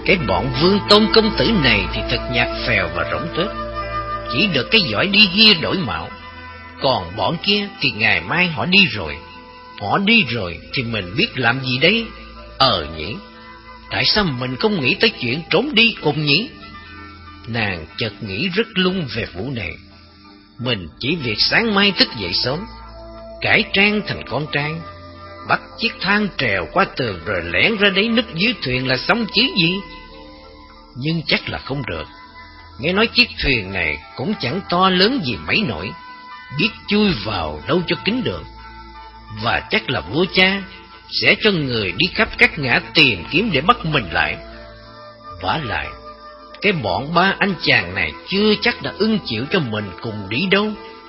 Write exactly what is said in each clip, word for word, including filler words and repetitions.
Cái bọn Vương Tôn công tử này thì thật nhạt phèo và rỗng tuếch, chỉ được cái giỏi đi ghia đổi mạo. Còn bọn kia thì ngày mai họ đi rồi. Họ đi rồi thì mình biết làm gì đấy? Ờ nhỉ, tại sao mình không nghĩ tới chuyện trốn đi cùng nhỉ? Nàng chợt nghĩ rất lung về vụ này. Mình chỉ việc sáng mai thức dậy sớm, cải trang thành con trai, bắt chiếc thang trèo qua tường rồi lẻn ra đấy núp dưới thuyền là xong chứ gì. Nhưng chắc là không được. Nghe nói chiếc thuyền này cũng chẳng to lớn gì mấy nổi, biết chui vào đâu cho kín đường. Và chắc là vua cha sẽ cho người đi khắp các ngã tìm kiếm để bắt mình lại. Vả lại, cái bọn ba anh chàng này chưa chắc đã ưng chịu cho mình cùng đi đâu.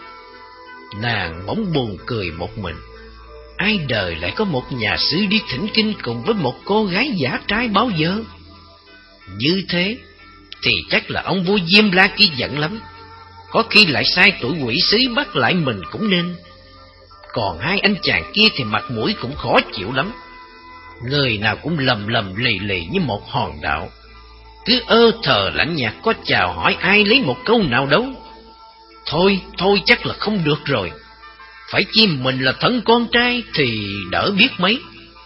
Nàng bỗng buồn cười một mình. Ai đời lại có một nhà sư đi thỉnh kinh cùng với một cô gái giả trai bao giờ? Như thế thì chắc là ông vua Diêm La kia giận lắm, có khi lại sai tuổi quỷ sứ bắt lại mình cũng nên. Còn hai anh chàng kia thì mặt mũi cũng khó chịu lắm, người nào cũng lầm lầm lì lì như một hòn đảo, cứ ơ thờ lạnh nhạt, có chào hỏi ai lấy một câu nào đâu. Thôi, thôi chắc là không được rồi, phải chi mình là thân con trai thì đỡ biết mấy.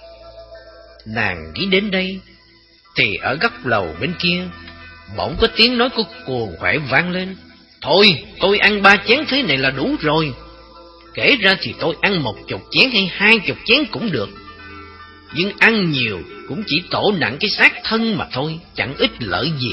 Nàng nghĩ đến đây thì ở góc lầu bên kia bỗng có tiếng nói của cuồng khỏe vang lên. Thôi, tôi ăn ba chén thế này là đủ rồi. Kể ra thì tôi ăn một chục chén hay hai chục chén cũng được, nhưng ăn nhiều cũng chỉ tổ nặng cái xác thân mà thôi, chẳng ích lợi gì.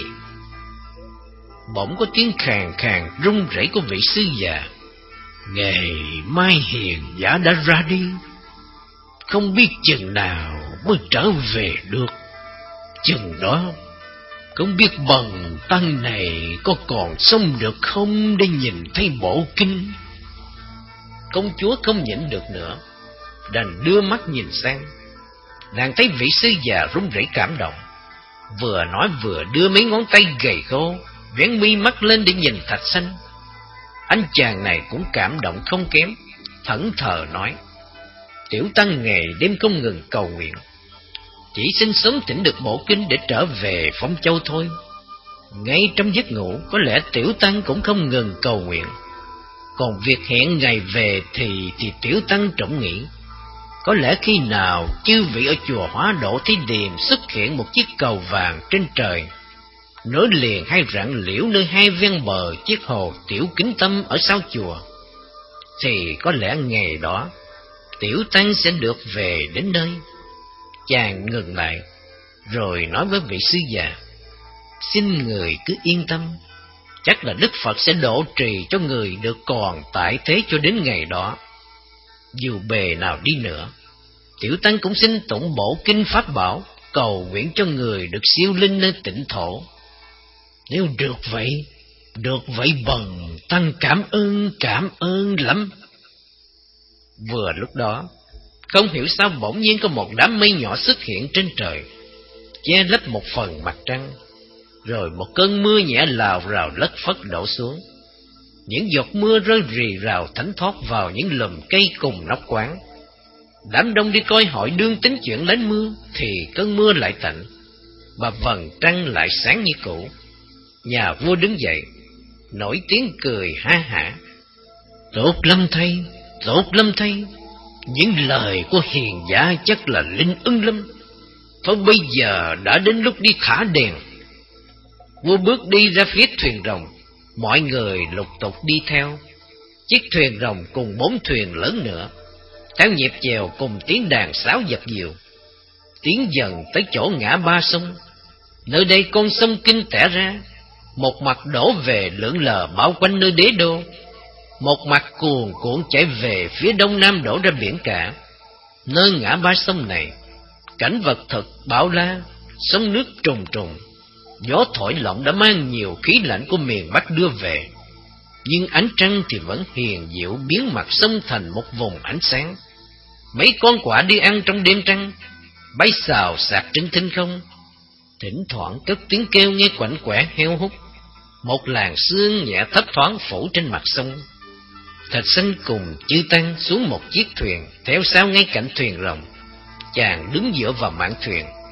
Bỗng có tiếng khàn khàn run rẩy của vị sư già. Ngày mai hiền giả đã ra đi, không biết chừng nào mới trở về được. Chừng đó không biết bần tăng này có còn sống được không để nhìn thấy bộ kinh. Công chúa không nhịn được nữa, đành đưa mắt nhìn sang. Nàng thấy vị sư già run rẩy cảm động, vừa nói vừa đưa mấy ngón tay gầy khô vén mi mắt lên để nhìn Thạch Sanh. Anh chàng này cũng cảm động không kém, thẫn thờ nói: Tiểu tăng ngày đêm không ngừng cầu nguyện, chỉ xin sớm thỉnh được bộ kinh để trở về Phong Châu thôi. Ngay trong giấc ngủ, có lẽ tiểu tăng cũng không ngừng cầu nguyện. Còn việc hẹn ngày về thì thì tiểu tăng trọng nghĩ, có lẽ khi nào chư vị ở chùa Hóa Độ Thế Điềm xuất hiện một chiếc cầu vàng trên trời, nối liền hai rặng liễu nơi hai ven bờ chiếc hồ Tiểu Kính Tâm ở sau chùa, thì có lẽ ngày đó tiểu tăng sẽ được về đến nơi. Chàng ngừng lại, rồi nói với vị sư già: Xin người cứ yên tâm, chắc là Đức Phật sẽ độ trì cho người được còn tại thế cho đến ngày đó. Dù bề nào đi nữa, tiểu tăng cũng xin tụng bộ kinh pháp bảo, cầu nguyện cho người được siêu linh nơi tịnh thổ. Nếu được vậy, được vậy bần tăng cảm ơn, cảm ơn lắm. Vừa lúc đó, không hiểu sao bỗng nhiên có một đám mây nhỏ xuất hiện trên trời, che lấp một phần mặt trăng. Rồi một cơn mưa nhẹ lào rào lất phất đổ xuống. Những giọt mưa rơi rì rào thánh thót vào những lùm cây cùng nóc quán. Đám đông đi coi hội đương tính chuyện lánh mưa, thì cơn mưa lại tạnh, mà vầng trăng lại sáng như cũ. Nhà vua đứng dậy, nổi tiếng cười ha hả: Tốt lắm thay, tốt lắm thay, những lời của hiền giả chắc là linh ưng lắm. Thôi bây giờ đã đến lúc đi thả đèn. Vua bước đi ra phía thuyền rồng, mọi người lục tục đi theo. Chiếc thuyền rồng cùng bốn thuyền lớn nữa, theo nhịp chèo cùng tiếng đàn sáo dập dìu, tiến dần tới chỗ ngã ba sông. Nơi đây con sông Kinh tẻ ra, một mặt đổ về lượn lờ bao quanh nơi đế đô, một mặt cuồn cuộn chảy về phía đông nam đổ ra biển cả. Nơi ngã ba sông này, cảnh vật thật bão la, sóng nước trùng trùng. Gió thổi lộng đã mang nhiều khí lạnh của miền Bắc đưa về, nhưng ánh trăng thì vẫn hiền diệu biến mặt sông thành một vùng ánh sáng. Mấy con quạ đi ăn trong đêm trăng, bay xào xạc trên thinh không, thỉnh thoảng cất tiếng kêu nghe quạnh quẻ heo hút. Một làn sương nhẹ thấp thoáng phủ trên mặt sông. Thạch Sanh cùng chư tăng xuống một chiếc thuyền theo sau ngay cạnh thuyền rồng. Chàng đứng dựa vào mạn thuyền,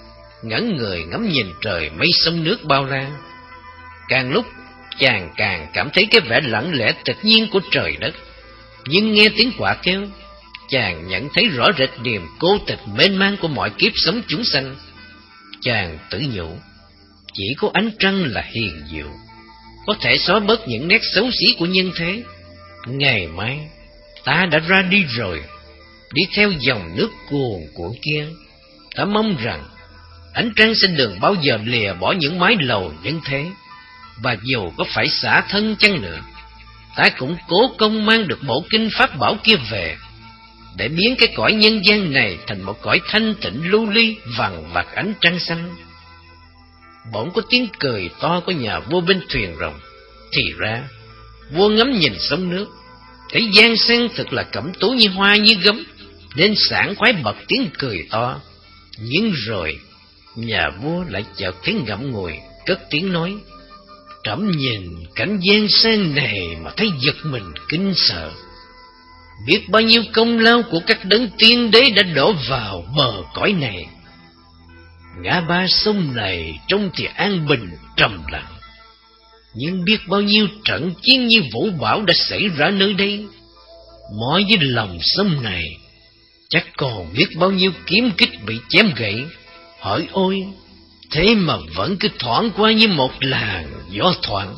ngẩn người ngắm nhìn trời mây sông nước bao la. Càng lúc chàng càng cảm thấy cái vẻ lặng lẽ tự nhiên của trời đất. Nhưng nghe tiếng quạ kêu, chàng nhận thấy rõ rệt niềm cô tịch mênh mang của mọi kiếp sống chúng sanh. Chàng tự nhủ, chỉ có ánh trăng là hiền diệu, có thể xóa bớt những nét xấu xí của nhân thế. Ngày mai ta đã ra đi rồi, đi theo dòng nước cuồn cuộn kia. Ta mong rằng ánh trăng sẽ đừng bao giờ lìa bỏ những mái lầu nhân thế. Và dù có phải xả thân chăng nữa, ta cũng cố công mang được bộ kinh pháp bảo kia về, để biến cái cõi nhân gian này thành một cõi thanh tịnh lưu ly vằn vặt ánh trăng xanh. Bỗng có tiếng cười to của nhà vua bên thuyền rồng. Thì ra vua ngắm nhìn sông nước, thấy giang sen thật là cẩm tú như hoa như gấm, nên sảng khoái bật tiếng cười to. Nhưng rồi nhà vua lại chợt thấy ngậm ngùi, cất tiếng nói: Trẫm nhìn cảnh giang sen này mà thấy giật mình kinh sợ. Biết bao nhiêu công lao của các đấng tiên đế đã đổ vào bờ cõi này. Ngã ba sông này trông thì an bình trầm lặng, nhưng biết bao nhiêu trận chiến như vũ bão đã xảy ra nơi đây. Mỏi với lòng sông này, chắc còn biết bao nhiêu kiếm kích bị chém gãy. Hỡi ôi, thế mà vẫn cứ thoảng qua như một làn gió thoảng.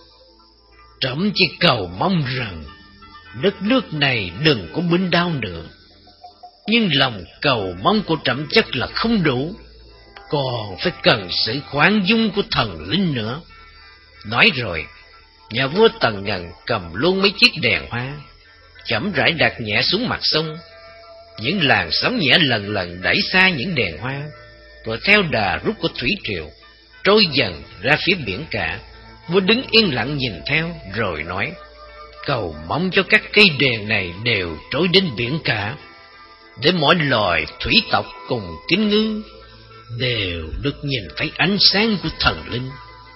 Trẫm chỉ cầu mong rằng đất nước này đừng có binh đao nữa. Nhưng lòng cầu mong của trẫm chắc là không đủ, còn phải cần sự khoan dung của thần linh nữa. Nói rồi, nhà vua Tần Ngần cầm luôn mấy chiếc đèn hoa, chậm rãi đặt nhẹ xuống mặt sông. Những làn sóng nhẹ lần lần đẩy xa những đèn hoa, rồi theo đà rút của thủy triều trôi dần ra phía biển cả. Vua đứng yên lặng nhìn theo, rồi nói: Cầu mong cho các cây đèn này đều trôi đến biển cả, để mọi loài thủy tộc cùng kính ngư đều được nhìn thấy ánh sáng của thần linh.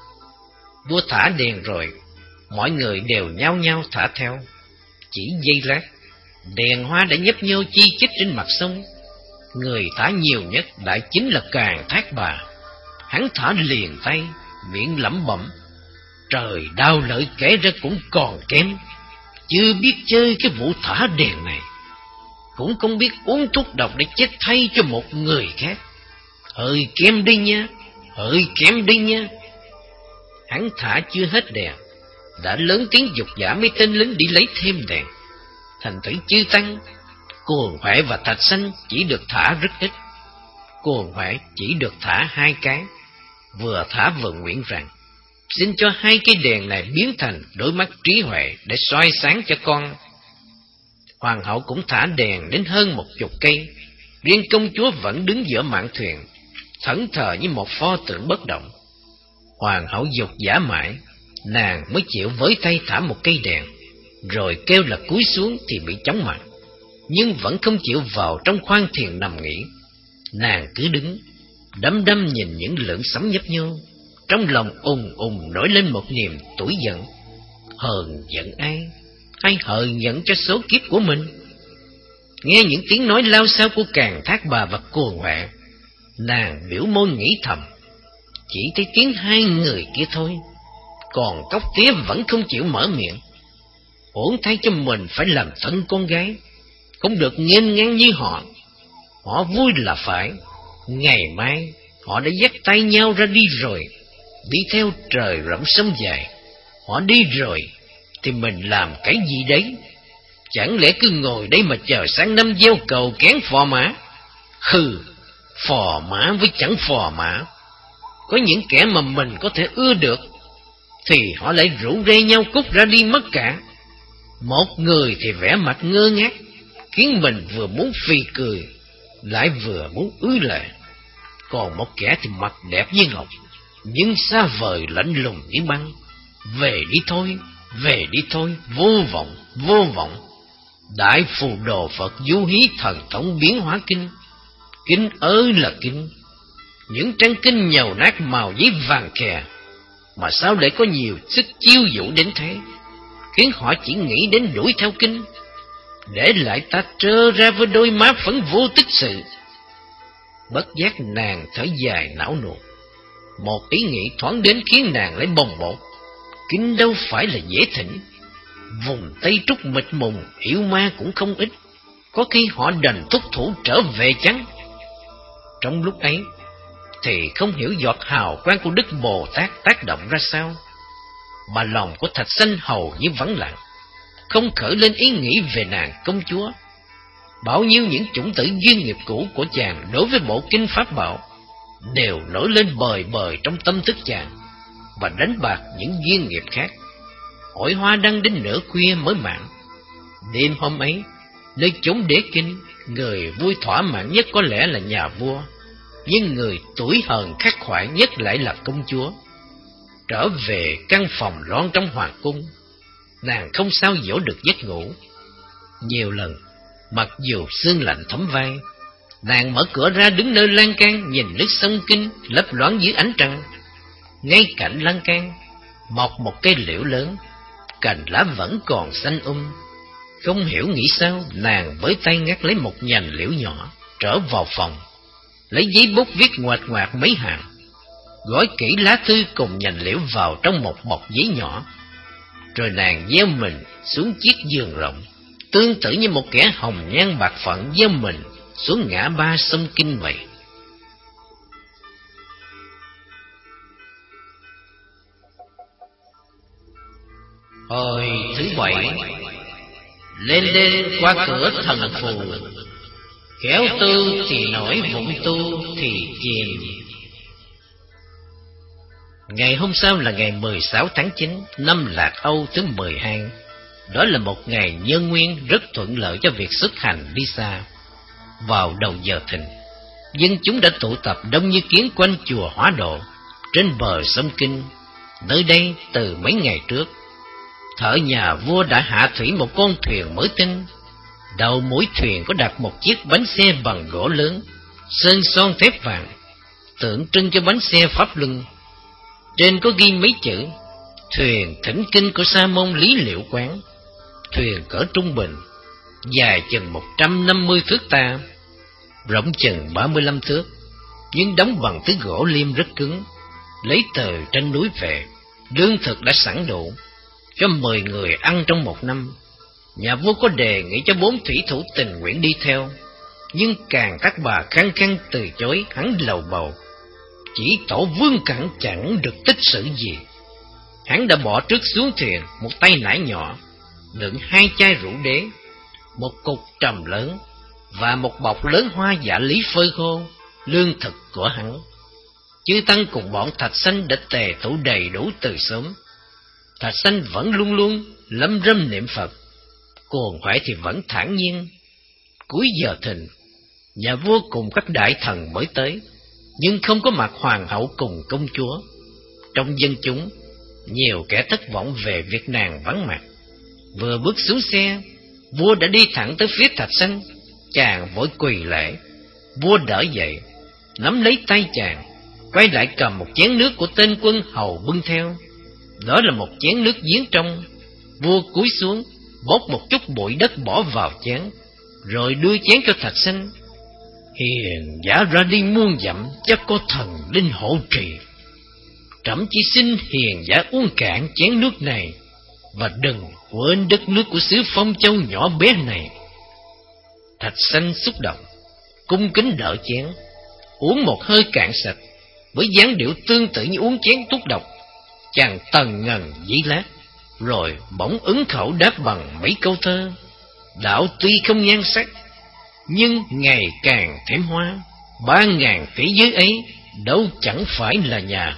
Vua thả đèn rồi, mọi người đều nhao nhao thả theo. Chỉ giây lát, đèn hoa đã nhấp nhô chi chít trên mặt sông. Người thả nhiều nhất lại chính là Càn Thác Bà. Hắn thả liền tay, miệng lẩm bẩm: Trời đau lợi kể ra cũng còn kém, chưa biết chơi cái vụ thả đèn này, cũng không biết uống thuốc độc để chết thay cho một người khác. Hơi kém đi nha, hơi kém đi nha. Hắn thả chưa hết đèn, đã lớn tiếng giục giả mấy tên lính đi lấy thêm đèn. Thành thử chư tăng, Cuồng Huệ và Thạch Sanh chỉ được thả rất ít. Cuồng Huệ chỉ được thả hai cái, vừa thả vừa nguyện rằng: Xin cho hai cái đèn này biến thành đôi mắt trí huệ để soi sáng cho con. Hoàng hậu cũng thả đèn đến hơn một chục cây. Riêng công chúa vẫn đứng giữa mạn thuyền, thẫn thờ như một pho tượng bất động. Hoàng hậu giục giả mãi, nàng mới chịu với tay thả một cây đèn, rồi kêu là cúi xuống thì bị chóng mặt, nhưng vẫn không chịu vào trong khoang thuyền nằm nghỉ. Nàng cứ đứng đăm đăm nhìn những lưỡng sóng nhấp nhô, trong lòng ùng ùng nổi lên một niềm tủi giận. Hờn giận ai? Hay hờn giận cho số kiếp của mình? Nghe những tiếng nói lao xao của Càn Thác Bà và Cuồng Huệ, nàng biểu môi nghĩ thầm: Chỉ thấy tiếng hai người kia thôi, còn Cóc Tía vẫn không chịu mở miệng. Uổng thay cho mình phải làm thân con gái, không được nghênh ngang như họ. Họ vui là phải. Ngày mai họ đã dắt tay nhau ra đi rồi, đi theo trời rộng sông dài. Họ đi rồi thì mình làm cái gì đấy? Chẳng lẽ cứ ngồi đây mà chờ sang năm gieo cầu kén phò mã? Hừ, phò mã với chẳng phò mã. Có những kẻ mà mình có thể ưa được thì họ lại rủ rê nhau cút ra đi mất cả. Một người thì vẻ mặt ngơ ngác, khiến mình vừa muốn phì cười lại vừa muốn ứ lệ. Còn một kẻ thì mặt đẹp như ngọc, nhưng xa vời lạnh lùng như băng. Về đi thôi, về đi thôi, vô vọng, vô vọng. Đại phù đồ Phật du hí thần thống biến hóa kinh. Kinh ơi là kinh, những trang kinh nhầu nát màu giấy vàng khè, mà sao lại có nhiều sức chiêu dụ đến thế, khiến họ chỉ nghĩ đến đuổi theo kinh, để lại ta trơ ra với đôi má phấn vô tích sự. Bất giác nàng thở dài não nuột. Một ý nghĩ thoáng đến khiến nàng lấy bồng bột. Kinh đâu phải là dễ thỉnh. Vùng Tây Trúc mịt mùng, yêu ma cũng không ít. Có khi họ đành thúc thủ trở về chăng? Trong lúc ấy, thì không hiểu giọt hào quang của Đức Bồ Tát tác động ra sao, mà lòng của Thạch Sanh hầu như vắng lặng, không khởi lên ý nghĩ về nàng công chúa. Bao nhiêu những chủng tử duyên nghiệp cũ của chàng đối với bộ kinh pháp bảo đều nổi lên bời bời trong tâm thức chàng, và đánh bạc những duyên nghiệp khác. Hội hoa đăng đến nửa khuya mới mãn. Đêm hôm ấy, nơi chốn đế kinh, người vui thỏa mãn nhất có lẽ là nhà vua, nhưng người tuổi hờn khắc khoải nhất lại là công chúa. Trở về căn phòng loan trong hoàng cung, nàng không sao dỗ được giấc ngủ. Nhiều lần, mặc dù sương lạnh thấm vai, nàng mở cửa ra đứng nơi lan can, nhìn nước sông Kinh lấp loáng dưới ánh trăng. Ngay cạnh lan can mọc một cây liễu lớn, cành lá vẫn còn xanh um. Không hiểu nghĩ sao, nàng với tay ngắt lấy một nhành liễu nhỏ, trở vào phòng, lấy giấy bút viết ngoạch ngoạc mấy hàng, gói kỹ lá thư cùng nhành liễu vào trong một bọc giấy nhỏ. Rồi nàng gieo mình xuống chiếc giường rộng, tương tự như một kẻ hồng nhan bạc phận gieo mình xuống ngã ba sông Kinh vậy. Hồi thứ bảy, lên đên qua cửa thần phù, khéo tu thì nổi, vụng tu thì chìm. Ngày hôm sau là ngày mười sáu tháng chín năm Lạc Âu thứ mười hai. Đó là một ngày nhân nguyên rất thuận lợi cho việc xuất hành đi xa. Vào đầu giờ thìn, dân chúng đã tụ tập đông như kiến quanh chùa Hóa Độ trên bờ sông Kinh. Nơi đây từ mấy ngày trước, thợ nhà vua đã hạ thủy một con thuyền mới tinh. Đầu mũi thuyền có đặt một chiếc bánh xe bằng gỗ lớn, sơn son thép vàng, tượng trưng cho bánh xe pháp luân. Trên có ghi mấy chữ: thuyền thỉnh kinh của Sa môn Lý Liệu Quán. Thuyền cỡ trung bình, dài chừng một trăm năm mươi thước ta, rộng chừng ba mươi lăm thước, nhưng đóng bằng thứ gỗ liêm rất cứng, lấy từ trên núi về. Lương thực đã sẵn đủ cho mười người ăn trong một năm. Nhà vua có đề nghị cho bốn thủy thủ tình nguyện đi theo, nhưng càng các bà khăng khăng từ chối. Hắn lầu bầu, chỉ tổ Vương Cẩn chẳng được tích sự gì. Hắn đã bỏ trước xuống thuyền một tay nải nhỏ đựng hai chai rượu đế, một cục trầm lớn và một bọc lớn hoa dạ lý phơi khô, lương thực của hắn. Chư tăng cùng bọn Thạch Sanh đã tề thủ đầy đủ từ sớm. Thạch Sanh vẫn luôn luôn lâm râm niệm Phật, Cuồng Hoại thì vẫn thản nhiên. Cuối giờ thìn, nhà vua cùng các đại thần mới tới, nhưng không có mặt hoàng hậu cùng công chúa. Trong dân chúng, nhiều kẻ thất vọng về việc nàng vắng mặt. Vừa bước xuống xe, vua đã đi thẳng tới phía Thạch Sanh. Chàng vội quỳ lễ. Vua đỡ dậy, nắm lấy tay chàng, quay lại cầm một chén nước của tên quân hầu bưng theo. Đó là một chén nước giếng trong. Vua cúi xuống, bốc một chút bụi đất bỏ vào chén, rồi đưa chén cho Thạch Sanh. Hiền giả ra đi muôn dặm, chắc có thần linh hộ trì. Trẫm chỉ xin hiền giả uống cạn chén nước này, và đừng quên đất nước của xứ Phong Châu nhỏ bé này. Thạch Sanh xúc động, cung kính đỡ chén, uống một hơi cạn sạch, với dáng điệu tương tự như uống chén thuốc độc. Chàng tần ngần dĩ lát, rồi bỗng ứng khẩu đáp bằng mấy câu thơ. Đạo tuy không nhan sắc, nhưng ngày càng thêm hoa. Ba ngàn tỷ giới ấy đâu chẳng phải là nhà.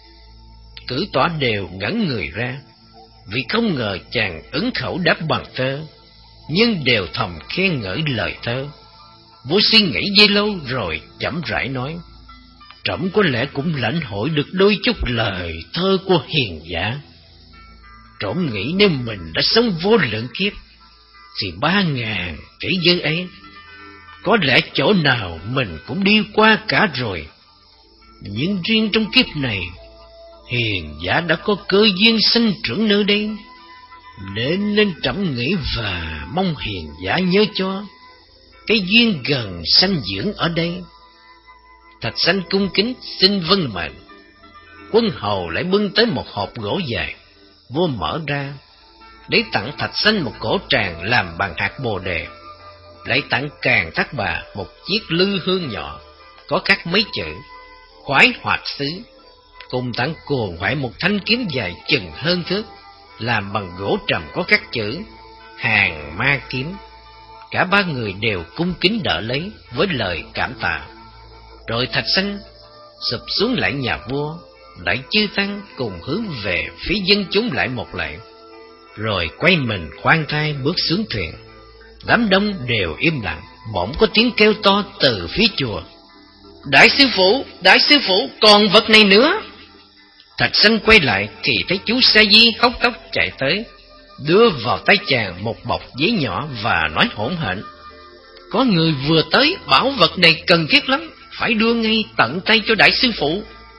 Cử tỏa đều ngẩn người ra, vì không ngờ chàng ứng khẩu đáp bằng thơ, nhưng đều thầm khen ngợi lời thơ. Vua suy nghĩ giây lâu rồi chậm rãi nói: trẫm có lẽ cũng lãnh hội được đôi chút lời thơ của hiền giả. Trẫm nghĩ nếu mình đã sống vô lượng kiếp, thì ba ngàn kỷ giới ấy có lẽ chỗ nào mình cũng đi qua cả rồi. Nhưng riêng trong kiếp này, hiền giả đã có cơ duyên sinh trưởng nơi đây, nên nên trẫm nghĩ và mong hiền giả nhớ cho cái duyên gần sanh dưỡng ở đây. Thạch Sanh cung kính xin vâng mệnh. Quân hầu lại bưng tới một hộp gỗ dài. Vua mở ra, để tặng Thạch Sanh một cổ tràng làm bằng hạt bồ đề, lại tặng Càn Thác Bà một chiếc lư hương nhỏ có khắc mấy chữ khoái hoạt xứ, cùng tặng Cuồng Hoại một thanh kiếm dài chừng hơn thước, làm bằng gỗ trầm có khắc chữ Hàng Ma Kiếm. Cả ba người đều cung kính đỡ lấy với lời cảm tạ. Rồi Thạch Sanh sụp xuống lại nhà vua, lại chư tăng cùng hướng về phía dân chúng lại một lạy, rồi quay mình khoan thai bước xuống thuyền. Đám đông đều im lặng. Bỗng có tiếng kêu to từ phía chùa: Đại sư phụ, đại sư phụ, còn vật này nữa. Thạch Sanh quay lại thì thấy chú Sa Di hốc tóc chạy tới, đưa vào tay chàng một bọc giấy nhỏ và nói hỗn hển: Có người vừa tới, bảo vật này cần thiết lắm, phải đưa ngay tận tay cho đại sư phụ.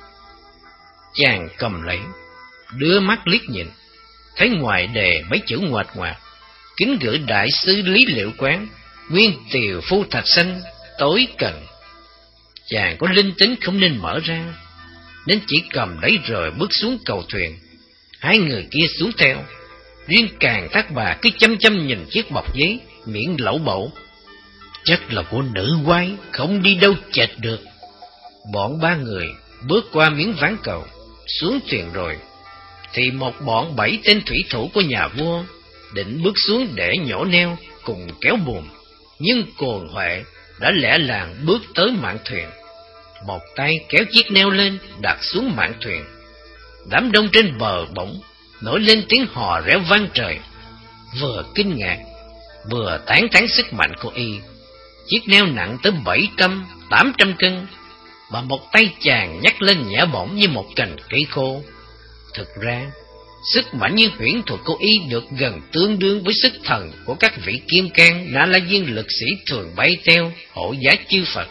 Chàng cầm lấy, đưa mắt liếc nhìn, thấy ngoài đề mấy chữ ngoạch ngoạc: Kính gửi đại sư Lý Liệu Quán, nguyên tiều phu Thạch Sanh, tối cần. Chàng có linh tính không nên mở ra, nên chỉ cầm lấy rồi bước xuống cầu thuyền. Hai người kia xuống theo. Riêng Càn Thác Bà cứ chăm chăm nhìn chiếc bọc giấy, miệng lẩu bẩu: Chắc là của nữ quái, không đi đâu chệch được. Bọn ba người bước qua miếng ván cầu, xuống thuyền rồi, thì một bọn bảy tên thủy thủ của nhà vua định bước xuống để nhổ neo cùng kéo buồm, nhưng Cuồng Huệ đã lẻ làng bước tới mạn thuyền, một tay kéo chiếc neo lên đặt xuống mạn thuyền. Đám đông trên bờ bỗng nổi lên tiếng hò réo vang trời, vừa kinh ngạc vừa tán thán sức mạnh của y. Chiếc neo nặng tới bảy trăm tám trăm cân, mà một tay chàng nhắc lên nhẹ bổng như một cành cây khô. Thực ra sức mạnh như huyễn thuật của y được gần tương đương với sức thần của các vị kim cang Na La Diên lực sĩ thường bay theo hộ giá chư Phật.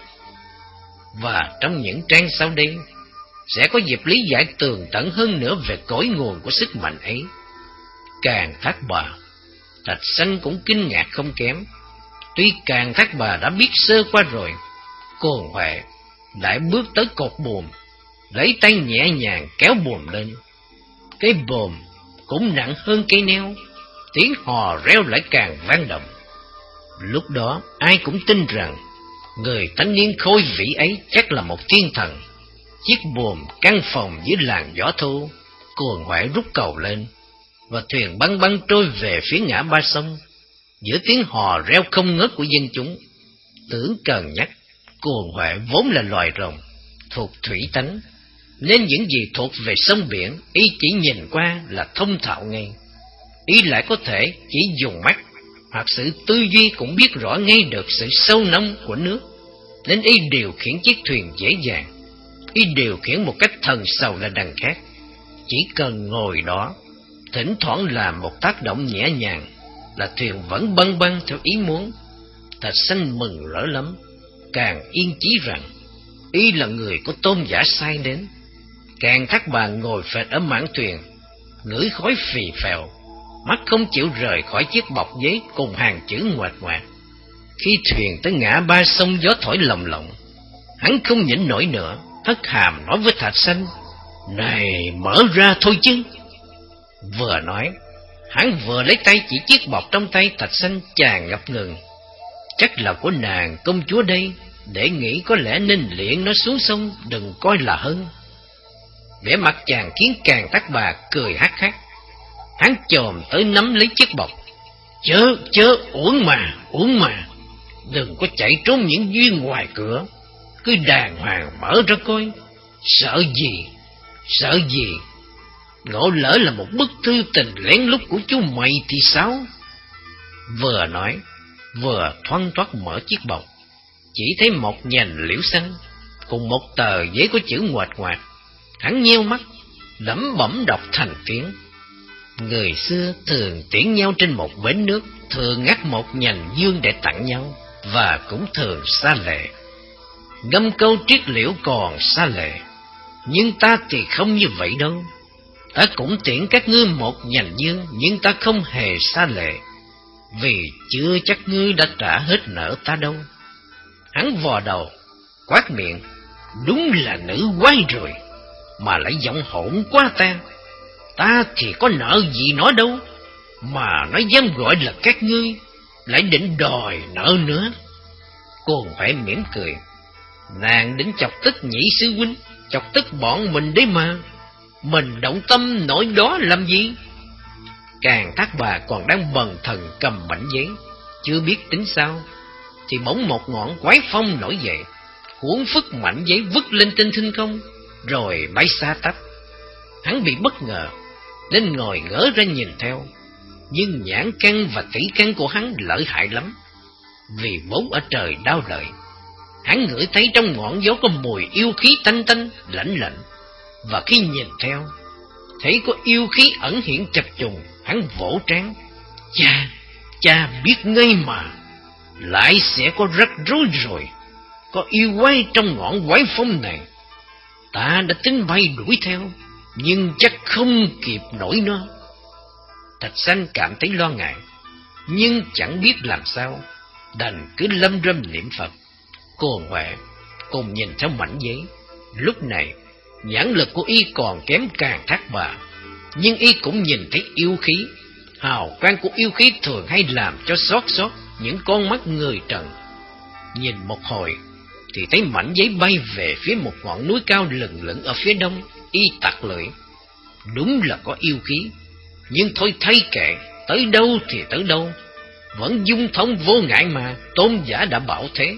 Và trong những trang sau đây sẽ có dịp lý giải tường tận hơn nữa về cội nguồn của sức mạnh ấy. Càn Thác Bà, Thạch Sanh cũng kinh ngạc không kém. Tuy Càn Thác Bà đã biết sơ qua rồi, Cuồng Huệ lại bước tới cột buồm, lấy tay nhẹ nhàng kéo buồm lên. Cái buồm cũng nặng hơn cây neo, tiếng hò reo lại càng vang động. Lúc đó ai cũng tin rằng người thanh niên khôi vĩ ấy chắc là một thiên thần. Chiếc buồm căn phòng dưới làn gió thu. Cuồng Huệ rút cầu lên, và thuyền băng băng trôi về phía ngã ba sông, giữa tiếng hò reo không ngớt của dân chúng. Tưởng cần nhắc, Cuồng Huệ vốn là loài rồng, thuộc thủy tánh, nên những gì thuộc về sông biển, y chỉ nhìn qua là thông thạo ngay. Y lại có thể chỉ dùng mắt hoặc sự tư duy cũng biết rõ ngay được sự sâu nông của nước, nên y điều khiển chiếc thuyền dễ dàng. Y điều khiển một cách thần sầu là đằng khác. Chỉ cần ngồi đó, thỉnh thoảng làm một tác động nhẹ nhàng là thuyền vẫn băng băng theo ý muốn. Thạch Sanh mừng rỡ lắm, càng yên chí rằng y là người có tôn giả sai đến. Càn Thác Bà ngồi phệt ở mạn thuyền, ngửi khói phì phèo, mắt không chịu rời khỏi chiếc bọc giấy cùng hàng chữ ngoạch ngoạc. Khi thuyền tới ngã ba sông gió thổi lồng lộng, hắn không nhịn nổi nữa, hất hàm nói với Thạch Sanh: Này, mở ra thôi chứ. Vừa nói, hắn vừa lấy tay chỉ chiếc bọc trong tay Thạch Sanh chàng ngập ngừng. Chắc là của nàng công chúa đây, để nghĩ có lẽ nên liệng nó xuống sông, đừng coi là hơn. Vẻ mặt chàng khiến Càn Thác Bà cười hắc hắc. Hắn chồm tới nắm lấy chiếc bọc. Chớ, chớ, uổng mà, uổng mà. Đừng có chạy trốn những duyên ngoài cửa, cứ đàng hoàng mở ra coi. Sợ gì, sợ gì? Ngộ lỡ là một bức thư tình lén lút của chú mày thì sao? Vừa nói, vừa thoăn thoắt mở chiếc bọc. Chỉ thấy một nhành liễu xanh cùng một tờ giấy có chữ ngoạch ngoạc. Hắn nheo mắt, lẩm bẩm đọc thành tiếng. Người xưa thường tiễn nhau trên một bến nước, thường ngắt một nhành dương để tặng nhau, và cũng thường xa lệ. Ngâm câu triết liễu còn xa lệ, nhưng ta thì không như vậy đâu. Ta cũng tiễn các ngươi một nhành dương, nhưng ta không hề xa lệ, vì chưa chắc ngươi đã trả hết nợ ta đâu. Hắn vò đầu, quát miệng, Đúng là nữ quái rồi, mà lại giọng hỗn quá ta. Ta thì có nợ gì nó đâu, mà nó dám gọi là các ngươi, lại định đòi nợ nữa. Cuồng Huệ mỉm cười. Nàng định chọc tức nhị sư huynh, chọc tức bọn mình đấy mà. Mình động tâm nổi đó làm gì? Càng Thác Bà còn đang bần thần cầm mảnh giấy, chưa biết tính sao, thì bỗng một ngọn quái phong nổi dậy, cuốn phất mảnh giấy vứt lên trên thinh không, rồi bay xa tách. Hắn bị bất ngờ, nên ngồi ngỡ ra nhìn theo. Nhưng nhãn căn và tỷ căn của hắn lợi hại lắm, vì vốn ở trời đao lợi. Hắn ngửi thấy trong ngọn gió có mùi yêu khí tanh tanh, lạnh lạnh, và khi nhìn theo, thấy có yêu khí ẩn hiện chập trùng, hắn vỗ trán. Cha, cha biết ngay mà, lại sẽ có rắc rối rồi. Có yêu quái trong ngọn quái phong này. Ta đã tính bay đuổi theo, nhưng chắc không kịp nổi nó. Thạch Sanh cảm thấy lo ngại, nhưng chẳng biết làm sao, đành cứ lâm râm niệm Phật. Cuồng Huệ cùng nhìn theo mảnh giấy. Lúc này nhãn lực của y còn kém Càng Thác Bà, nhưng y cũng nhìn thấy yêu khí. Hào quang của yêu khí thường hay làm cho xót xót những con mắt người trần. Nhìn một hồi thì thấy mảnh giấy bay về phía một ngọn núi cao lừng lững ở phía đông. Y tặc lưỡi. Đúng là có yêu khí, nhưng thôi thay kệ, tới đâu thì tới đâu, vẫn dung thông vô ngại mà, tôn giả đã bảo thế.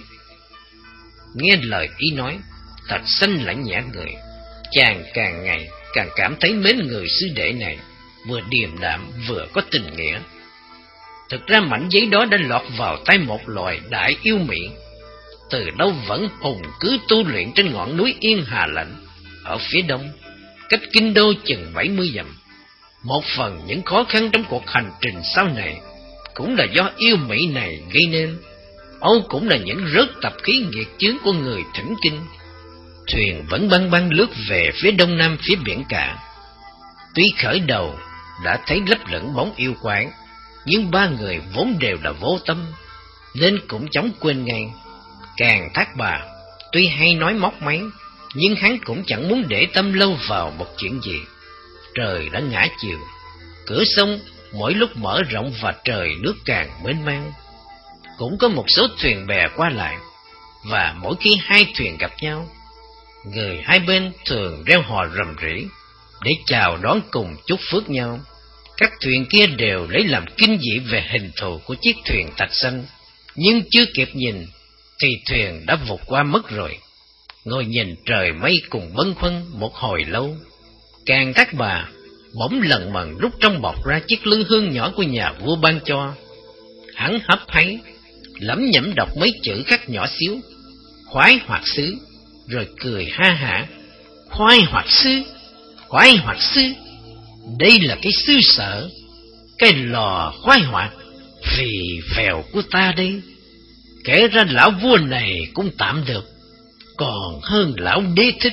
Nghe lời y nói, Thạch Sanh lại nhẹ người. Chàng càng ngày càng cảm thấy mến người sư đệ này, vừa điềm đạm vừa có tình nghĩa. Thực ra mảnh giấy đó đã lọt vào tay một loài đại yêu mị, từ đâu vẫn hùng cứ tu luyện trên ngọn núi Yên Hà Lạnh ở phía đông, cách kinh đô chừng bảy mươi dặm. Một phần những khó khăn trong cuộc hành trình sau này cũng là do yêu mỹ này gây nên, âu cũng là những rớt tập khí nghiệt chướng của người thỉnh kinh. Thuyền vẫn băng băng lướt về phía đông nam phía biển cả. Tuy khởi đầu đã thấy lấp lửng bóng yêu quái, nhưng ba người vốn đều là vô tâm, nên cũng chóng quên ngay. Càng Thác Bà tuy hay nói móc máy, nhưng hắn cũng chẳng muốn để tâm lâu vào một chuyện gì. Trời đã ngã chiều, cửa sông mỗi lúc mở rộng và trời nước càng mênh mang. Cũng có một số thuyền bè qua lại, và mỗi khi hai thuyền gặp nhau, người hai bên thường reo hò rầm rĩ để chào đón cùng chúc phước nhau. Các thuyền kia đều lấy làm kinh dị về hình thù của chiếc thuyền Thạch Sanh, nhưng chưa kịp nhìn thì thuyền đã vụt qua mất rồi. Ngồi nhìn trời mây cùng bâng khuâng một hồi lâu, Càng Thác Bà bỗng lần mần rút trong bọc ra chiếc lư hương nhỏ của nhà vua ban cho. Hắn hấp háy, lẩm nhẩm đọc mấy chữ khắc nhỏ xíu: khoái hoạt sứ, rồi cười ha hả. Khoái hoạt sứ, khoái hoạt sứ, đây là cái xứ sở, cái lò khoái hoạt vì phèo của ta đây. Kể ra lão vua này cũng tạm được, còn hơn lão đế thích.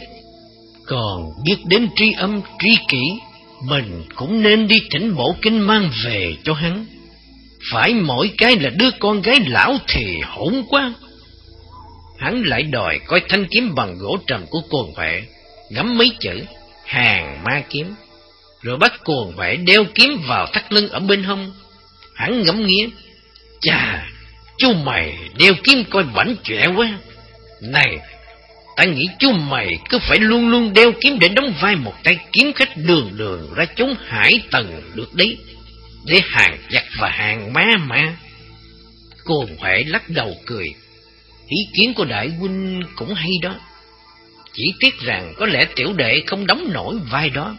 Còn biết đến tri âm tri kỷ, mình cũng nên đi thỉnh bộ kinh mang về cho hắn. Phải mỗi cái là đứa con gái lão thì hỗn quá. Hắn lại đòi coi thanh kiếm bằng gỗ trầm của Cuồng Huệ, ngắm mấy chữ Hàng Ma Kiếm, rồi bắt Cuồng Huệ đeo kiếm vào thắt lưng ở bên hông. Hắn ngẫm nghía: chà, chú mày đeo kiếm coi bảnh chọe quá. Này, ta nghĩ chú mày cứ phải luôn luôn đeo kiếm để đóng vai một tay kiếm khách đường đường ra chốn hải tầng được đấy, để hàng giặc và hàng ma mà. Cuồng Huệ lắc đầu cười: ý kiến của đại huynh cũng hay đó, chỉ tiếc rằng có lẽ tiểu đệ không đóng nổi vai đó.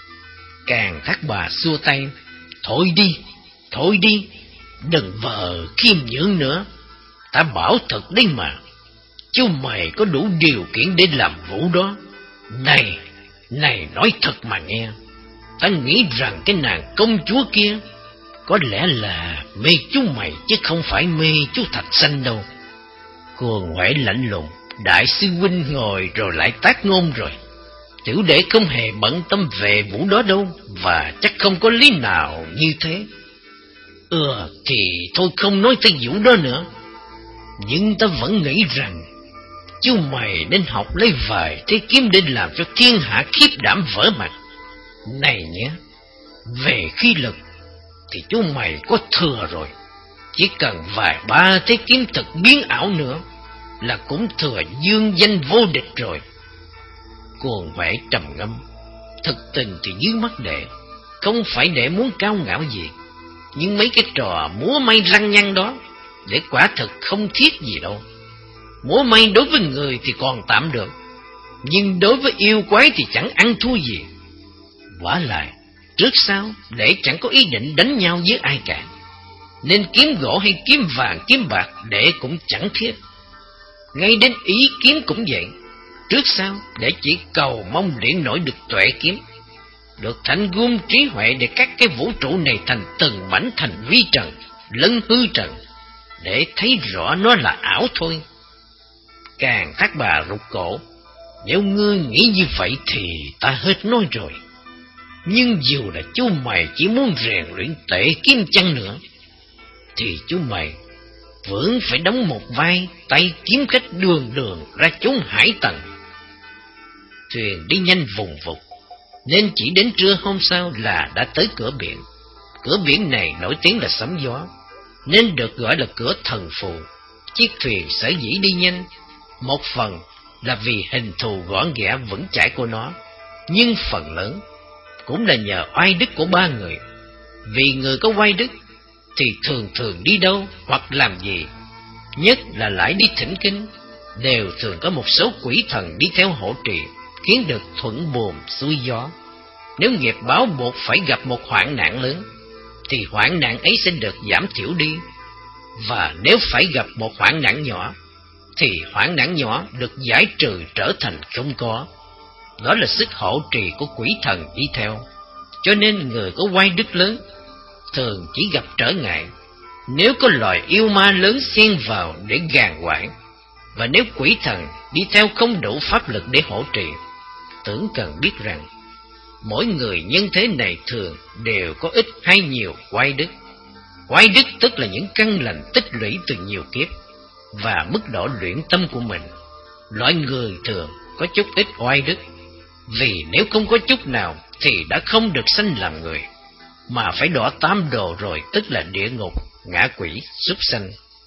Càng Thác Bà xua tay: thôi đi, thôi đi, đừng vờ khiêm nhượng nữa. Ta bảo thật đấy mà, chú mày có đủ điều kiện để làm vụ đó. Này, này nói thật mà nghe, ta nghĩ rằng cái nàng công chúa kia có lẽ là mê chú mày, chứ không phải mê chú Thạch Sanh đâu. Cuồng Huệ lạnh lùng: đại sư huynh ngồi rồi lại tác ngôn rồi. Tiểu đệ không hề bận tâm về vụ đó đâu, và chắc không có lý nào như thế. Ừ, thì thôi không nói tới vụ đó nữa. Nhưng ta vẫn nghĩ rằng chú mày nên học lấy vài thế kiếm để làm cho thiên hạ khiếp đảm vỡ mặt. Này nhé, về khí lực thì chú mày có thừa rồi. Chỉ cần vài ba thế kiếm thật biến ảo nữa là cũng thừa dương danh vô địch rồi. Cuồng vẻ trầm ngâm. Thực tình thì dưới mắt đệ, không phải đệ muốn cao ngạo gì, nhưng mấy cái trò múa may lăng nhăng đó để quả thực không thiết gì đâu. Múa may đối với người thì còn tạm được, nhưng đối với yêu quái thì chẳng ăn thua gì. Quả lại, trước sau để chẳng có ý định đánh nhau với ai cả, nên kiếm gỗ hay kiếm vàng kiếm bạc để cũng chẳng thiết. Ngay đến ý kiếm cũng vậy, trước sau để chỉ cầu mong luyện nổi được tuệ kiếm, được thành gươm trí huệ để cắt cái vũ trụ này thành từng mảnh thành vi trần, lân hư trần, để thấy rõ nó là ảo thôi. Càng thác bà rụt cổ. Nếu ngươi nghĩ như vậy thì ta hết nói rồi. Nhưng dù là chú mày chỉ muốn rèn luyện tệ kiếm chăng nữa, thì chú mày vẫn phải đóng một vai tay kiếm khách đường đường ra chốn hải tầng. Thuyền đi nhanh vùng vụt, nên chỉ đến trưa hôm sau là đã tới cửa biển. Cửa biển này nổi tiếng là sóng gió, nên được gọi là cửa thần phù. Chiếc thuyền sở dĩ đi nhanh, một phần là vì hình thù gọn ghẽ vững chãi của nó, nhưng phần lớn cũng là nhờ oai đức của ba người. Vì người có oai đức thì thường thường đi đâu hoặc làm gì, nhất là lại đi thỉnh kinh, đều thường có một số quỷ thần đi theo hộ trì, khiến được thuận buồm xuôi gió. Nếu nghiệp báo buộc phải gặp một hoạn nạn lớn, thì hoạn nạn ấy sẽ được giảm thiểu đi. Và nếu phải gặp một hoạn nạn nhỏ, thì hoạn nạn nhỏ được giải trừ trở thành không có. Đó là sức hộ trì của quỷ thần đi theo. Cho nên người có oai đức lớn thường chỉ gặp trở ngại nếu có loài yêu ma lớn xen vào để gàn quải, và nếu quỷ thần đi theo không đủ pháp lực để hỗ trì. Tưởng cần biết rằng mỗi người nhân thế này thường đều có ít hay nhiều oai đức. Oai đức tức là những căn lành tích lũy từ nhiều kiếp và mức độ luyện tâm của mình. Loại người thường có chút ít oai đức, vì nếu không có chút nào thì đã không được sanh làm người, mà phải đọa tam đồ rồi, tức là địa ngục, ngạ quỷ, súc sanh.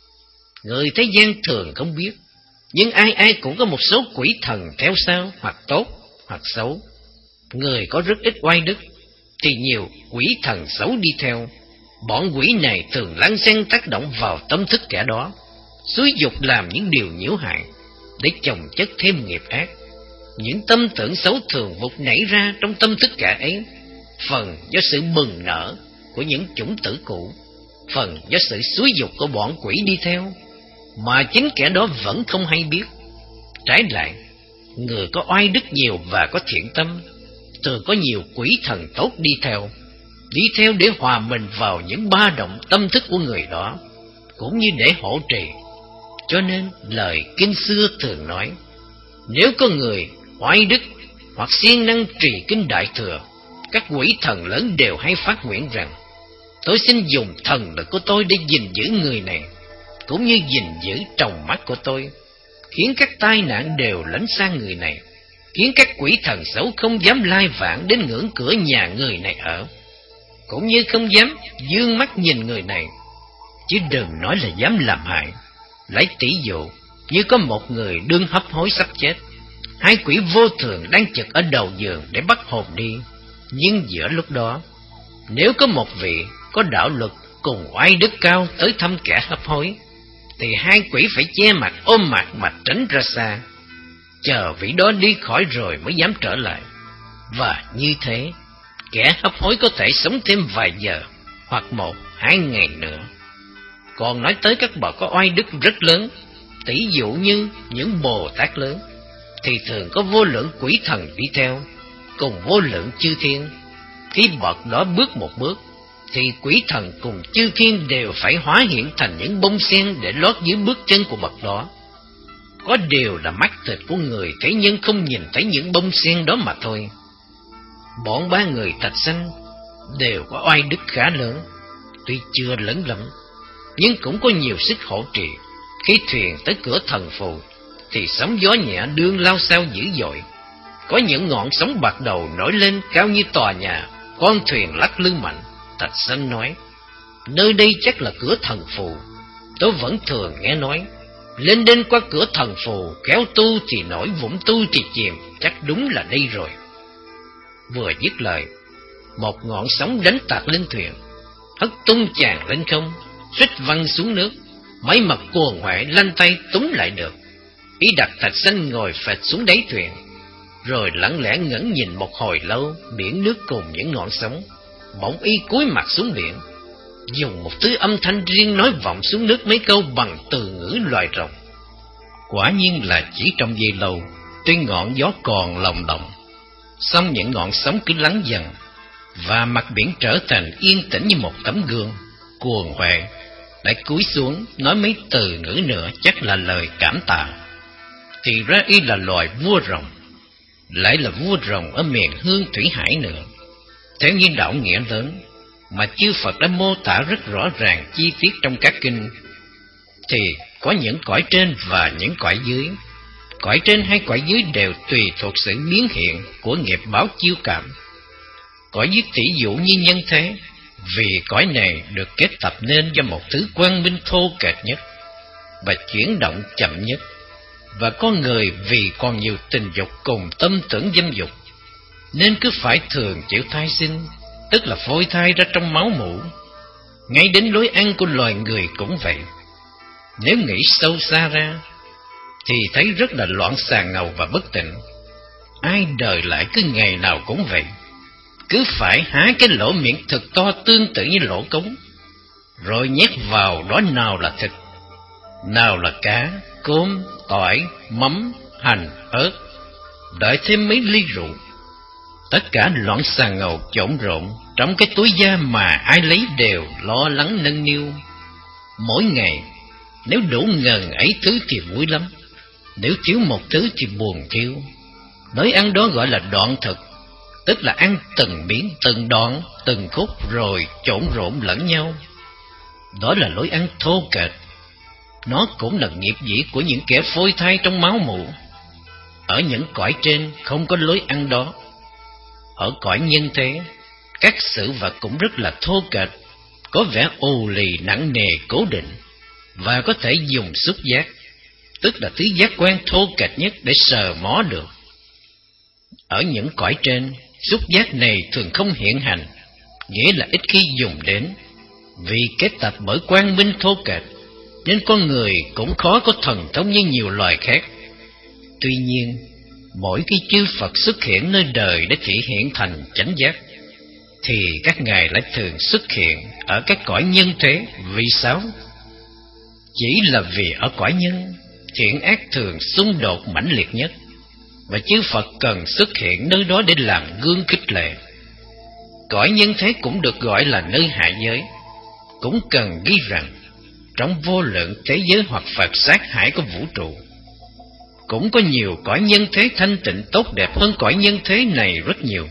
Người thế gian thường không biết, nhưng ai ai cũng có một số quỷ thần theo sau, hoặc tốt hoặc xấu. Người có rất ít oai đức thì nhiều quỷ thần xấu đi theo. Bọn quỷ này thường lăng xăng tác động vào tâm thức kẻ đó, xúi dục làm những điều nhiễu hại để chồng chất thêm nghiệp ác. Những tâm tưởng xấu thường vụt nảy ra trong tâm thức kẻ ấy, phần do sự bừng nở của những chủng tử cũ, phần do sự xúi dục của bọn quỷ đi theo, mà chính kẻ đó vẫn không hay biết. Trái lại, người có oai đức nhiều và có thiện tâm thường có nhiều quỷ thần tốt đi theo, đi theo để hòa mình vào những ba động tâm thức của người đó, cũng như để hỗ trì. Cho nên lời kinh xưa thường nói, nếu có người oai đức hoặc siêng năng trì kinh đại thừa, các quỷ thần lớn đều hay phát nguyện rằng, tôi xin dùng thần lực của tôi để gìn giữ người này, cũng như gìn giữ tròng mắt của tôi, khiến các tai nạn đều lấn sang người này, khiến các quỷ thần xấu không dám lai vãng đến ngưỡng cửa nhà người này ở, cũng như không dám dương mắt nhìn người này, chứ đừng nói là dám làm hại. Lấy tỷ dụ như có một người đương hấp hối sắp chết, hai quỷ vô thường đang chực ở đầu giường để bắt hồn đi. Nhưng giữa lúc đó, nếu có một vị có đạo luật cùng oai đức cao tới thăm kẻ hấp hối, thì hai quỷ phải che mặt ôm mặt mà tránh ra xa, chờ vị đó đi khỏi rồi mới dám trở lại. Và như thế, kẻ hấp hối có thể sống thêm vài giờ hoặc một, hai ngày nữa. Còn nói tới các bậc có oai đức rất lớn, tỷ dụ như những Bồ Tát lớn, thì thường có vô lượng quỷ thần đi theo, cùng vô lượng chư thiên. Khi bậc đó bước một bước, thì quỷ thần cùng chư thiên đều phải hóa hiện thành những bông sen để lót dưới bước chân của bậc đó. Có điều là mắt thịt của người thế nhân không nhìn thấy những bông sen đó mà thôi. Bọn ba người Thạch Sanh đều có oai đức khá lớn, tuy chưa lớn lắm, nhưng cũng có nhiều sức hỗ trì. Khi thuyền tới cửa thần phù, thì sóng gió nhẹ đương lao sao dữ dội. Có những ngọn sóng bạc đầu nổi lên cao như tòa nhà, con thuyền lắc lư mạnh. Thạch Sanh nói, nơi đây chắc là cửa thần phù. Tôi vẫn thường nghe nói, lên đến qua cửa thần phù, kéo tu thì nổi, vũng tu thì chìm, chắc đúng là đây rồi. Vừa dứt lời, một ngọn sóng đánh tạt lên thuyền, hất tung chàng lên không, suýt văng xuống nước. Mấy mặt cuồng hoại lanh tay túm lại được. Ý đặt Thạch Sanh ngồi phệt xuống đáy thuyền, rồi lặng lẽ ngẩng nhìn một hồi lâu biển nước cùng những ngọn sóng. Bỗng y cúi mặt xuống biển, dùng một thứ âm thanh riêng nói vọng xuống nước mấy câu bằng từ ngữ loài rồng. Quả nhiên là chỉ trong giây lâu, tuy ngọn gió còn lồng động, song những ngọn sóng cứ lắng dần, và mặt biển trở thành yên tĩnh như một tấm gương. Cuồng hoại lại cúi xuống nói mấy từ ngữ nữa, chắc là lời cảm tạ. Thì ra y là loài vua rồng, lại là vua rồng ở miền Hương Thủy Hải nữa. Theo như đạo nghĩa lớn mà chư Phật đã mô tả rất rõ ràng chi tiết trong các kinh, thì có những cõi trên và những cõi dưới. Cõi trên hay cõi dưới đều tùy thuộc sự biến hiện của nghiệp báo chiêu cảm. Cõi dưới tỷ dụ như nhân thế, vì cõi này được kết tập nên do một thứ quang minh thô kệch nhất và chuyển động chậm nhất, và con người vì còn nhiều tình dục cùng tâm tưởng dâm dục, nên cứ phải thường chịu thai sinh, tức là phôi thai ra trong máu mủ. Ngay đến lối ăn của loài người cũng vậy. Nếu nghĩ sâu xa ra, thì thấy rất là loạn xà ngầu và bất tịnh. Ai đời lại cứ ngày nào cũng vậy, cứ phải há cái lỗ miệng thật to tương tự như lỗ cống, rồi nhét vào đó nào là thịt, nào là cá, cơm, tỏi, mắm, hành, ớt, đợi thêm mấy ly rượu. Tất cả loạn xà ngầu trộn rộn trong cái túi da mà ai lấy đều lo lắng nâng niu. Mỗi ngày, nếu đủ ngần ấy thứ thì vui lắm, nếu thiếu một thứ thì buồn thiêu. Nói ăn đó gọi là đoạn thực, tức là ăn từng miếng, từng đoạn, từng khúc rồi trộn rộn lẫn nhau. Đó là lối ăn thô kệch. Nó cũng là nghiệp dĩ của những kẻ phôi thai trong máu mủ. Ở những cõi trên không có lối ăn đó. Ở cõi nhân thế, các sự vật cũng rất là thô kệch, có vẻ ù lì nặng nề cố định, và có thể dùng xúc giác, tức là thứ giác quan thô kệch nhất để sờ mó được. Ở những cõi trên, xúc giác này thường không hiện hành, nghĩa là ít khi dùng đến, vì kết tập bởi quang minh thô kệch, nên con người cũng khó có thần thông như nhiều loài khác. Tuy nhiên, mỗi khi chư Phật xuất hiện nơi đời để thị hiện thành chánh giác, thì các ngài lại thường xuất hiện ở các cõi nhân thế. Vì sao? Chỉ là vì ở cõi nhân, thiện ác thường xung đột mãnh liệt nhất, và chư Phật cần xuất hiện nơi đó để làm gương khích lệ. Cõi nhân thế cũng được gọi là nơi hạ giới. Cũng cần ghi rằng, trong vô lượng thế giới hoặc Phật sát hải của vũ trụ, cũng có nhiều cõi nhân thế thanh tịnh tốt đẹp hơn cõi nhân thế này rất nhiều.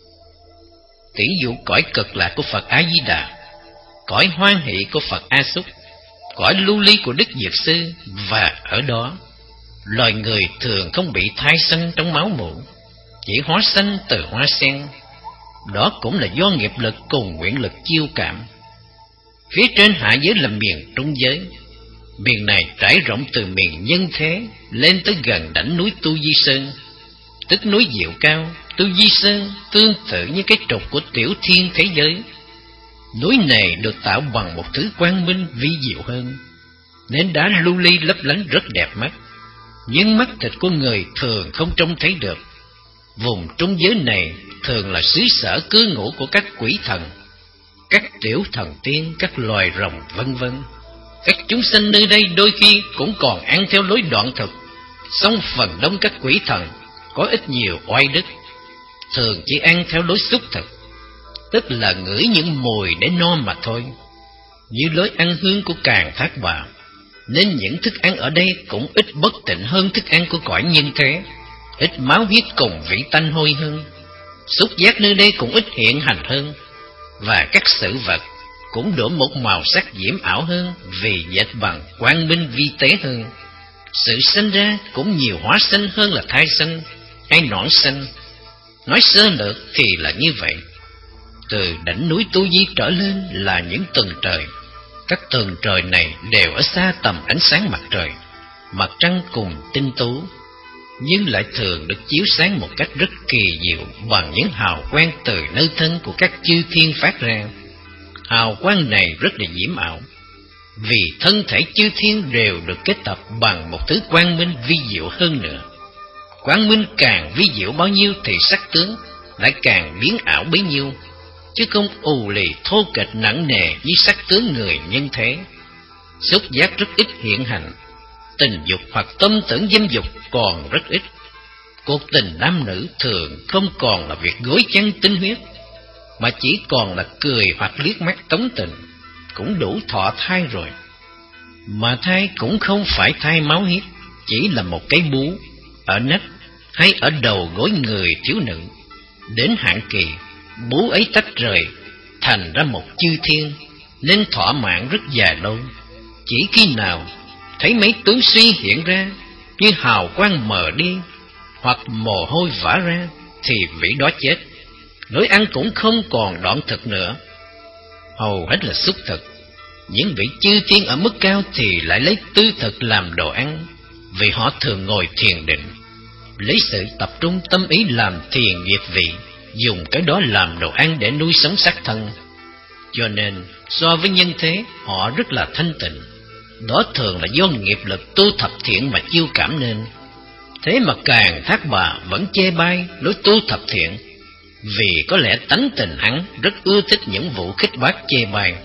Tỷ dụ cõi cực lạc của Phật A Di Đà, cõi hoan hỷ của Phật A Xúc, cõi lưu ly của Đức Diệt Sư, và ở đó loài người thường không bị thai sanh trong máu mủ, chỉ hóa sanh từ hoa sen. Đó cũng là do nghiệp lực cùng nguyện lực chiêu cảm. Phía trên hạ giới là miền trung giới. Miền này trải rộng từ miền nhân thế lên tới gần đỉnh núi Tu Di Sơn, tức núi Diệu Cao. Tu Di Sơn tương tự như cái trục của tiểu thiên thế giới. Núi này được tạo bằng một thứ quang minh vi diệu hơn, nên đá lưu ly lấp lánh rất đẹp mắt, nhưng mắt thịt của người thường không trông thấy được. Vùng trung giới này thường là xứ sở cư ngụ của các quỷ thần, các tiểu thần tiên, các loài rồng vân vân. Các chúng sinh nơi đây đôi khi cũng còn ăn theo lối đoạn thực, song phần đông các quỷ thần có ít nhiều oai đức, thường chỉ ăn theo lối xúc thực, tức là ngửi những mùi để no mà thôi. Như lối ăn hương của Càn Thác Bà, nên những thức ăn ở đây cũng ít bất tịnh hơn thức ăn của cõi nhân thế, ít máu huyết cùng vị tanh hôi hơn. Xúc giác nơi đây cũng ít hiện hành hơn, và các sự vật cũng đổi một màu sắc diễm ảo hơn, vì dệt bằng quang minh vi tế hơn. sự sinh ra cũng nhiều hóa sinh hơn là thai sinh hay nõn sinh. Nói sơ lược thì là như vậy. Từ đỉnh núi Tu Di trở lên là những tầng trời. Các tầng trời này đều ở xa tầm ánh sáng mặt trời, mặt trăng cùng tinh tú, nhưng lại thường được chiếu sáng một cách rất kỳ diệu bằng những hào quang từ nơi thân của các chư thiên phát ra. Hào quang này rất là diễm ảo, vì thân thể chư thiên đều được kết tập bằng một thứ quang minh vi diệu hơn nữa. Quang minh càng vi diệu bao nhiêu thì sắc tướng lại càng biến ảo bấy nhiêu, chứ không ù lì thô kệch nặng nề như sắc tướng người nhân thế. Xúc giác rất ít hiện hành, tình dục hoặc tâm tưởng dâm dục còn rất ít. Cuộc tình nam nữ thường không còn là việc gối chăn tinh huyết, mà chỉ còn là cười hoặc liếc mắt tống tình, cũng đủ thọ thai rồi. Mà thai cũng không phải thai máu huyết, chỉ là một cái bú ở nách hay ở đầu gối người thiếu nữ. Đến hạn kỳ, bú ấy tách rời thành ra một chư thiên, nên thọ mạng rất dài lâu. Chỉ khi nào thấy mấy tướng suy hiện ra như hào quang mờ đi hoặc mồ hôi vã ra thì vị đó chết. Lối ăn cũng không còn đoạn thực nữa, hầu hết là xúc thực. Những vị chư thiên ở mức cao thì lại lấy tư thực làm đồ ăn, vì họ thường ngồi thiền định, lấy sự tập trung tâm ý làm thiền nghiệp vị, dùng cái đó làm đồ ăn để nuôi sống xác thân. Cho nên so với nhân thế, họ rất là thanh tịnh. Đó thường là do nghiệp lực tu thập thiện mà chiêu cảm nên. Thế mà càng Thác Bà vẫn chê bai lối tu thập thiện, vì có lẽ tánh tình hắn rất ưa thích những vụ khích bác chê bai.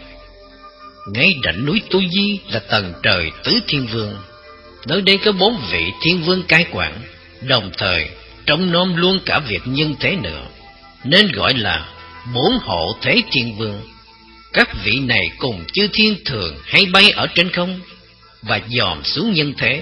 Ngay đỉnh núi Tu Di là tầng trời tứ thiên vương. Nơi đây có bốn vị thiên vương cai quản, đồng thời trông nom luôn cả việc nhân thế nữa, nên gọi là bốn hộ thế thiên vương. Các vị này cùng chư thiên thường hay bay ở trên không và dòm xuống nhân thế.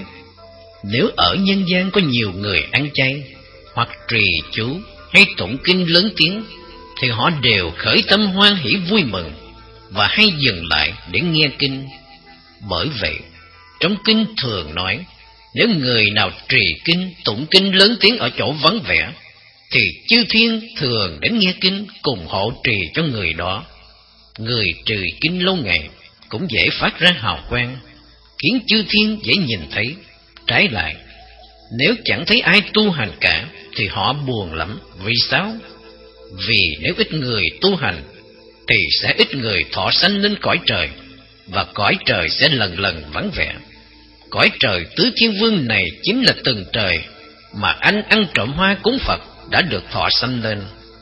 Nếu ở nhân gian có nhiều người ăn chay hoặc trì chú hay tụng kinh lớn tiếng, thì họ đều khởi tâm hoan hỷ vui mừng và hay dừng lại để nghe kinh. Bởi vậy trong kinh thường nói, nếu người nào trì kinh tụng kinh lớn tiếng ở chỗ vắng vẻ, thì chư thiên thường đến nghe kinh cùng hộ trì cho người đó. Người trì kinh lâu ngày cũng dễ phát ra hào quang, khiến chư thiên dễ nhìn thấy. Trái lại, nếu chẳng thấy ai tu hành cả thì họ buồn lắm. Vì sao? Vì nếu ít người tu hành thì sẽ ít người thọ sanh lên cõi trời, và cõi trời sẽ lần lần vắng vẻ. Cõi trời tứ thiên vương này chính là từng trời mà anh ăn trộm hoa cúng Phật đã được thọ sanh lên.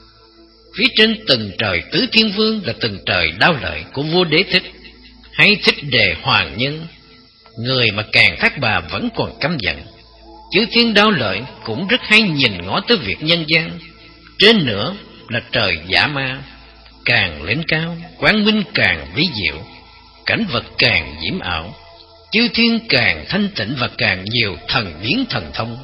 Phía trên từng trời tứ thiên vương là từng trời đao lợi của vua Đế Thích hay Thích Đề Hoàng Nhân. Người mà càng Thác Bà vẫn còn căm giận. Chư thiên đao lợi cũng rất hay nhìn ngó tới việc nhân gian. Trên nữa là trời Dã Ma, càng lên cao quang minh càng ví diệu, cảnh vật càng diễm ảo, chư thiên càng thanh tịnh và càng nhiều thần biến thần thông.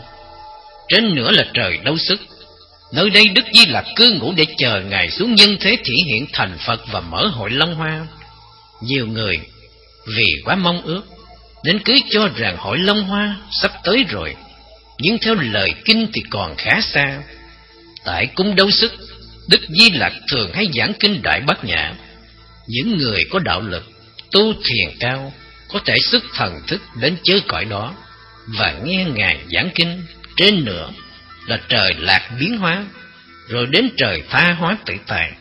Trên nữa là trời Đâu Sức, nơi đây Đức Di Lặc cư ngụ để chờ Ngài xuống nhân thế thị hiện thành Phật và mở hội Long Hoa. Nhiều người vì quá mong ước nên cứ cho rằng hội Long Hoa sắp tới rồi, nhưng theo lời kinh thì còn khá xa. Tại cung Đâu Sức, Đức Di Lặc thường hay giảng kinh Đại Bát Nhã. Những người có đạo lực, tu thiền cao có thể sức thần thức đến chơi cõi đó và nghe Ngài giảng kinh. Trên nữa là trời Lạc biến hóa, rồi đến trời Tha hóa tự tại.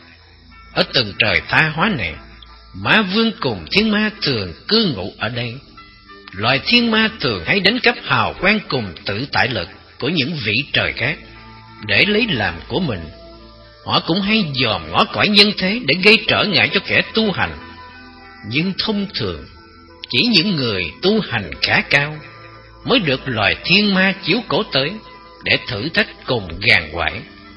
Ở từng trời Tha hóa này, Ma Vương cùng thiên ma thường cư ngụ ở đây. Loài thiên ma thường hay đánh cắp hào quang cùng tự tại lực của những vị trời khác để lấy làm của mình. Họ cũng hay dòm ngó cõi nhân thế để gây trở ngại cho kẻ tu hành. Nhưng thông thường chỉ những người tu hành khá cao mới được loài thiên ma chiếu cố tới để thử thách cùng gàn quải.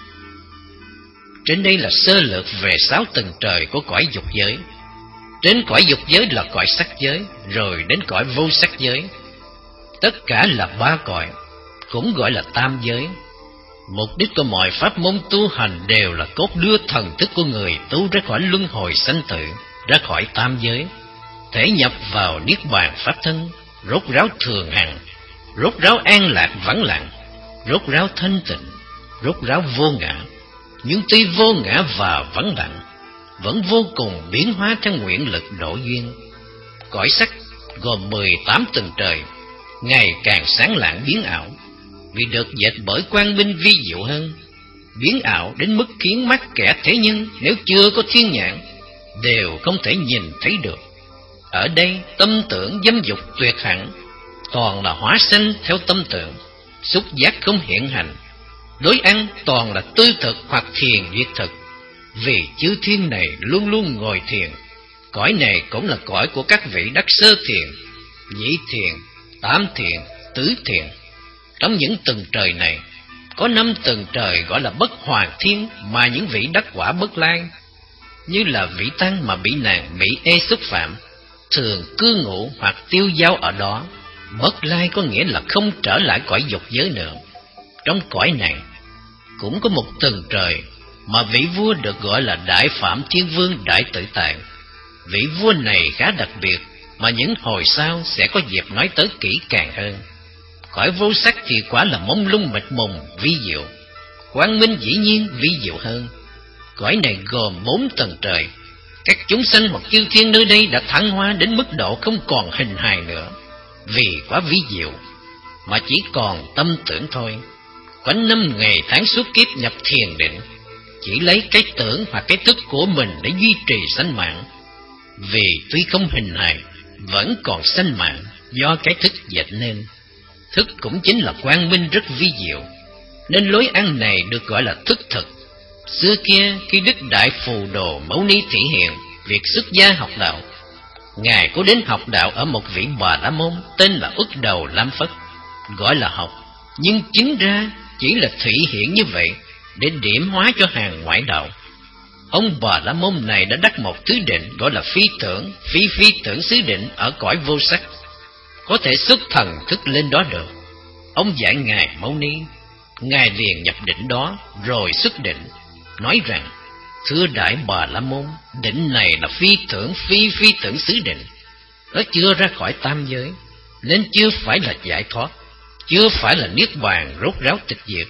Trên đây là sơ lược về sáu tầng trời của cõi dục giới. Trên cõi dục giới là cõi sắc giới, rồi đến cõi vô sắc giới. Tất cả là ba cõi, cũng gọi là tam giới. Mục đích của mọi pháp môn tu hành đều là cốt đưa thần thức của người tu ra khỏi luân hồi sanh tử, ra khỏi tam giới, thể nhập vào niết bàn pháp thân, rốt ráo thường hằng, rốt ráo an lạc vắng lặng, rốt ráo thanh tịnh, rốt ráo vô ngã. Nhưng tuy vô ngã và vắng lặng, vẫn vô cùng biến hóa theo nguyện lực độ duyên. Cõi sắc gồm mười tám tầng trời, ngày càng sáng lạng biến ảo, vì được dệt bởi quang minh vi diệu hơn, biến ảo đến mức khiến mắt kẻ thế nhân nếu chưa có thiên nhãn đều không thể nhìn thấy được. Ở đây tâm tưởng dâm dục tuyệt hẳn, toàn là hóa sanh theo tâm tưởng, xúc giác không hiện hành, đối ăn toàn là tư thực hoặc thiền diệt thực. Vì chư thiên này luôn luôn ngồi thiền, cõi này cũng là cõi của các vị đắc sơ thiền, nhị thiền, tam thiền, tứ thiền. Trong những tầng trời này, có năm tầng trời gọi là bất hoàn thiên, mà những vị đắc quả bất lai, như là vị tăng mà bị nàng Mỹ Ê xúc phạm, thường cư ngụ hoặc tiêu dao ở đó. Bất lai có nghĩa là không trở lại cõi dục giới nữa. Trong cõi này cũng có một tầng trời mà vị vua được gọi là Đại Phạm Thiên Vương Đại Tự Tại. Vị vua này khá đặc biệt, mà những hồi sau sẽ có dịp nói tới kỹ càng hơn. Cõi vô sắc thì quả là mông lung mịt mùng vi diệu, quang minh dĩ nhiên vi diệu hơn. Cõi này gồm bốn tầng trời, các chúng sanh hoặc chư thiên nơi đây đã thăng hoa đến mức độ không còn hình hài nữa, vì quá vi diệu mà chỉ còn tâm tưởng thôi. Quanh năm ngày tháng suốt kiếp nhập thiền định, chỉ lấy cái tưởng hoặc cái thức của mình để duy trì sanh mạng. Vì tuy không hình hài, vẫn còn sanh mạng do cái thức dệt nên. Thức cũng chính là quang minh rất vi diệu, nên lối ăn này được gọi là thức thực. Xưa kia khi Đức Đại Phù Đồ Mâu Ni thể hiện việc xuất gia học đạo, Ngài có đến học đạo ở một vị Bà La Môn tên là Uất Đầu Lam Phất, gọi là học, nhưng chính ra chỉ là thị hiện như vậy để điểm hóa cho hàng ngoại đạo. Ông Bà La Môn này đã đắc một thứ định gọi là phi tưởng, phi phi tưởng xứ định ở cõi vô sắc, có thể xuất thần thức lên đó được. Ông dạy Ngài Mâu Ni, Ngài liền nhập định đó rồi xuất định, nói rằng: thưa Đại Bà La Môn, định này là phi tưởng phi phi tưởng xứ định, nó chưa ra khỏi tam giới, nên chưa phải là giải thoát, chưa phải là niết bàn rốt ráo tịch diệt.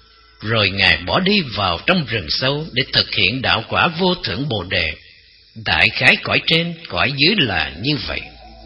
Rồi Ngài bỏ đi vào trong rừng sâu để thực hiện đạo quả vô thượng Bồ Đề. Đại khái cõi trên, cõi dưới là như vậy.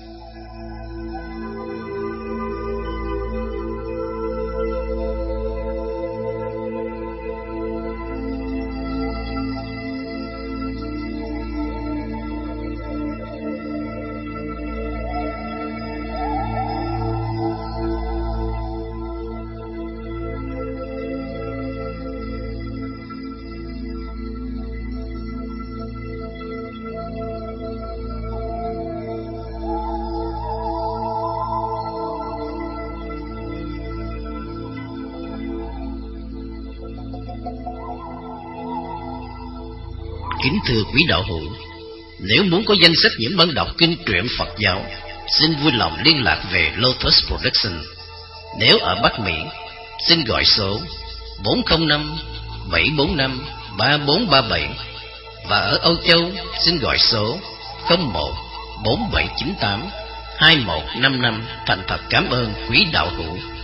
Kính thưa quý đạo hữu, nếu muốn có danh sách những bản đọc kinh truyện Phật giáo, xin vui lòng liên lạc về Lotus Production. Nếu ở Bắc Mỹ, xin gọi số bốn không năm bảy bốn năm ba bốn ba bảy, và ở Âu Châu xin gọi số không một bốn bảy chín tám hai một năm năm. Thành thật cảm ơn quý đạo hữu.